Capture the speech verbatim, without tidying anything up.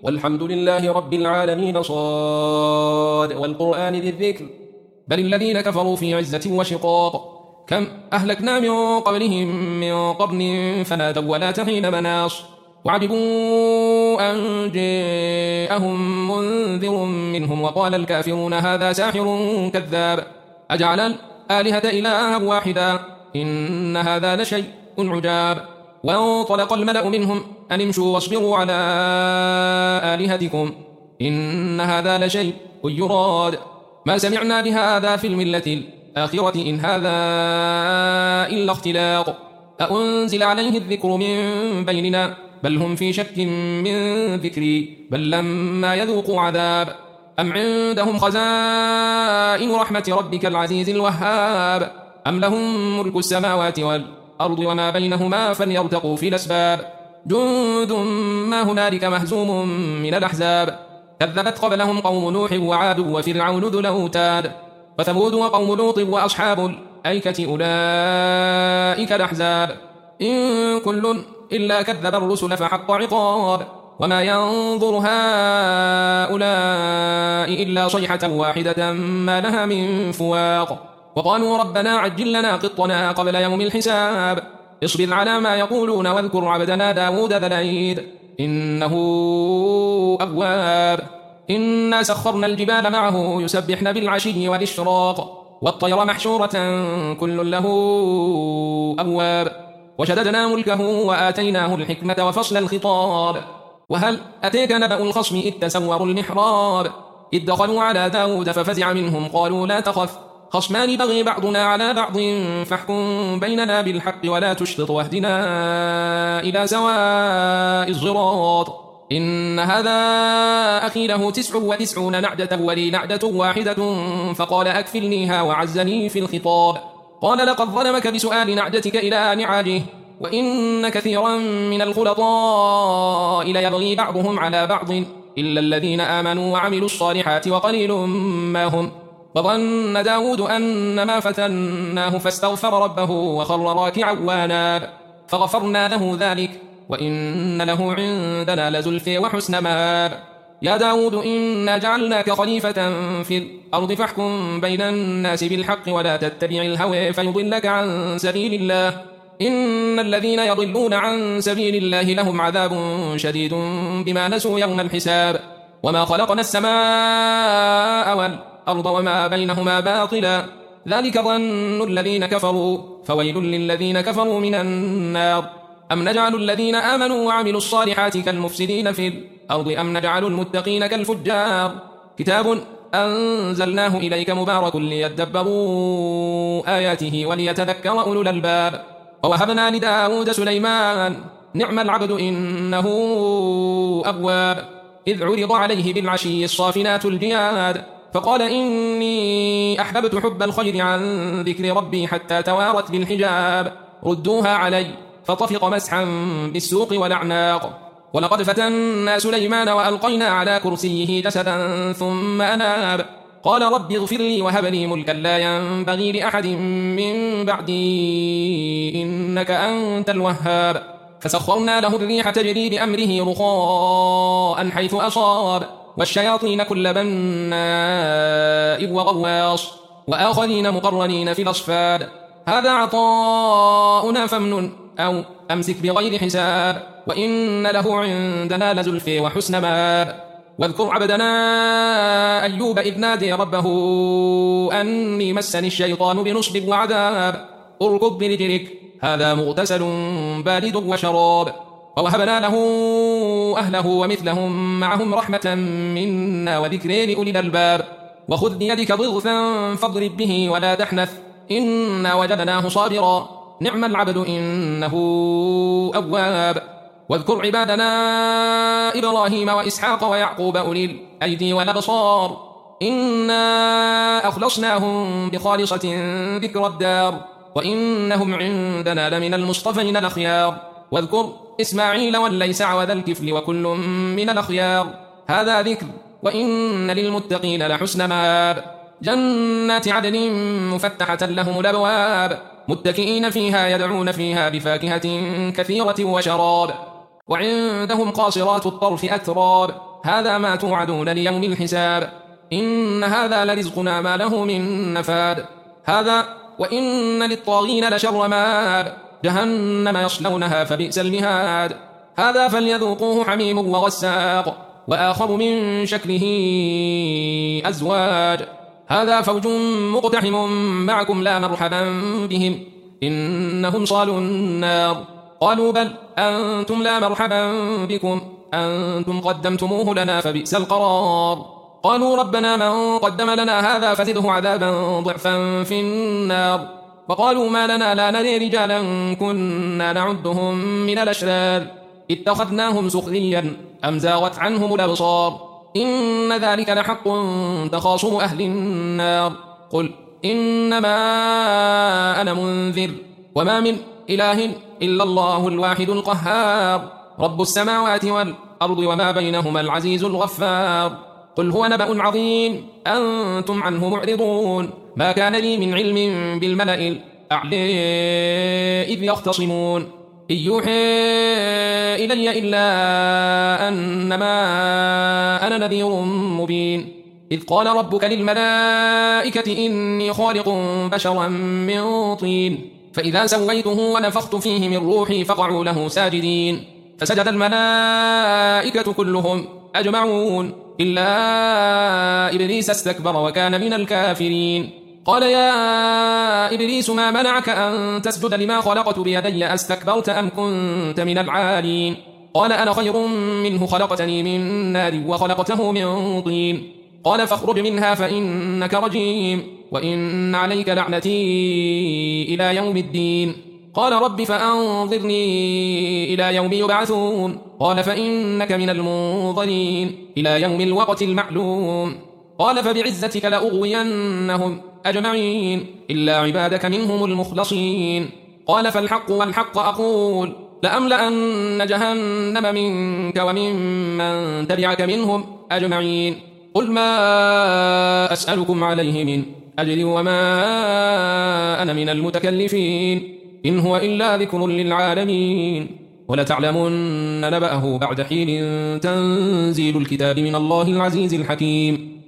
والحمد لله رب العالمين. صاد والقرآن ذي الذكر. بل الذين كفروا في عزة وشقاق. كم أهلكنا من قبلهم من قرن فنادوا ولا تحين مناص وعجبوا أن جاءهم منذر منهم وقال الكافرون هذا ساحر كذاب أجعل الآلهة إلها واحدا إن هذا لشيء عجاب. وانطلق الملأ منهم أن امشوا واصبروا على آلهتكم إن هذا لشيء يراد ما سمعنا بهذا في الملة الآخرة إن هذا إلا اختلاق أأنزل عليه الذكر من بيننا بل هم في شك من ذكري بل لما يذوقوا عذاب أم عندهم خزائن رحمة ربك العزيز الوهاب أم لهم ملك السماوات والأرض وما بينهما فليرتقوا في الأسباب جند ما هنالك مهزوم من الأحزاب كذبت قبلهم قوم نوح وعاد وفرعون ذو الأوتاد وثمود وقوم لوط وأصحاب الأيكة أولئك الأحزاب إن كل إلا كذب الرسل فحق عقاب وما ينظر هؤلاء إلا صيحة واحدة ما لها من فواق وقالوا ربنا عجل لنا قطنا قبل يوم الحساب اصبر على ما يقولون واذكر عبدنا داود ذا الأيد إنه أواب إنا سخرنا الجبال معه يسبحن بالعشي والإشراق والطير محشورة كل له أواب وشددنا ملكه وآتيناه الحكمة وفصل الخطاب وهل أتيك نبأ الخصم إذ تسوروا المحراب إذ دخلوا على داود ففزع منهم قالوا لا تخف خصمان بغي بعضنا على بعض فاحكم بيننا بالحق ولا تشطط واهدنا إلى سواء الصراط إن هذا أخي له تسع وتسعون نعجة ولي نعجة واحدة فقال أكفلنيها وعزني في الخطاب قال لقد ظلمك بسؤال نعجتك إلى نعاجه وإن كثيرا من الخلطاء ليبغي بعضهم على بعض إلا الذين آمنوا وعملوا الصالحات وقليل ما هم وظن داود أن ما فتناه فاستغفر ربه وخر راكعا واناب فغفرنا له ذلك وإن له عندنا لزلفى وحسن مآب يا داود إنا جعلناك خليفة في الأرض فاحكم بين الناس بالحق ولا تتبع الهوى فيضلك عن سبيل الله إن الذين يضلون عن سبيل الله لهم عذاب شديد بما نسوا يوم الحساب وما خلقنا السماء والأرض وما بينهما باطلا ذلك ظن الذين كفروا فويل للذين كفروا من النار أم نجعل الذين آمنوا وعملوا الصالحات كالمفسدين في الأرض أم نجعل المتقين كالفجار كتاب أنزلناه إليك مبارك ليدبروا آياته وليتذكر أولو الألباب ووهبنا لداود سليمان نعم العبد إنه أواب إذ عرض عليه بالعشي الصافنات الجياد فقال إني أحببت حب الخير عن ذكر ربي حتى توارت بالحجاب ردوها علي فطفق مسحا بالسوق والأعناق ولقد فتنا سليمان وألقينا على كرسيه جسدا ثم أناب قال رب اغفر لي وهب لي ملكا لا ينبغي لأحد من بعدي إنك أنت الوهاب فسخرنا له الريح تجري بأمره رخاء حيث أصاب والشياطين كل بناء وغواص وآخرين مقرنين في الأصفاد هذا عطاؤنا فامنن أو أمسك بغير حساب وإن له عندنا لزلفى وحسن مآب واذكر عبدنا أيوب إذ نادي ربه أني مسني الشيطان بنصب وعذاب اركض برجلك هذا مغتسل بارد وشراب ووهبنا له أهله ومثلهم معهم رحمة منا وذكر لأولي الألباب وخذ بيدك ضغثا فاضرب به ولا تحنث إنا وجدناه صابرا نعم العبد إنه أواب واذكر عبادنا إبراهيم وإسحاق ويعقوب أولي الأيدي والأبصار إنا أخلصناهم بخالصة ذكر الدار وإنهم عندنا لمن المصطفين الأخيار واذكر إسماعيل والليسع وذا الكفل وكل من الأخيار هذا ذكر وإن للمتقين لحسن مآب جنات عدن مفتحة لهم الأبواب متكئين فيها يدعون فيها بفاكهة كثيرة وشراب وعندهم قاصرات الطرف أتراب هذا ما توعدون ليوم الحساب إن هذا لرزقنا ما له من نفاد هذا وإن للطاغين لشر مآب جهنم يصلونها فبئس المهاد هذا فليذوقوه حميم وغساق وآخر من شكله أزواج هذا فوج مقتحم معكم لا مرحبا بهم إنهم صالوا النار قالوا بل أنتم لا مرحبا بكم أنتم قدمتموه لنا فبئس القرار قالوا ربنا من قدم لنا هذا فزده عذابا ضعفا في النار وقالوا ما لنا لا نري رجالا كنا نعدهم من الأشرار اتخذناهم سخريا أم زاغت عنهم الأبصار إن ذلك لحق تخاصم أهل النار قل إنما أنا منذر وما من إله إلا الله الواحد القهار رب السماوات والأرض وما بينهما العزيز الغفار قل هو نبأ عظيم أنتم عنه معرضون ما كان لي من علم بالملأ الأعلى إذ يختصمون إن يوحي إلي إلا أنما أنا نذير مبين إذ قال ربك للملائكة إني خالق بشرا من طين فإذا سويته ونفخت فيه من روحي فقعوا له ساجدين فسجد الملائكة كلهم أجمعون إلا إبليس استكبر وكان من الكافرين قال يا إبليس ما منعك أن تسجد لما خلقت بيدي أستكبرت أم كنت من العالين قال أنا خير منه خلقتني من نار وخلقته من طين قال فاخرج منها فإنك رجيم وإن عليك لعنتي إلى يوم الدين قال رب فأنظرني إلى يوم يبعثون قال فإنك من المنظرين إلى يوم الوقت المعلوم قال فبعزتك لأغوينهم أجمعين إلا عبادك منهم المخلصين قال فالحق والحق أقول لأملأن جهنم منك ومن من تبعك منهم أجمعين قل ما أسألكم عليه من أجر وما أنا من المتكلفين إن هو إلا ذكر للعالمين ولتعلمن نبأه بعد حين تنزيل الكتاب من الله العزيز الحكيم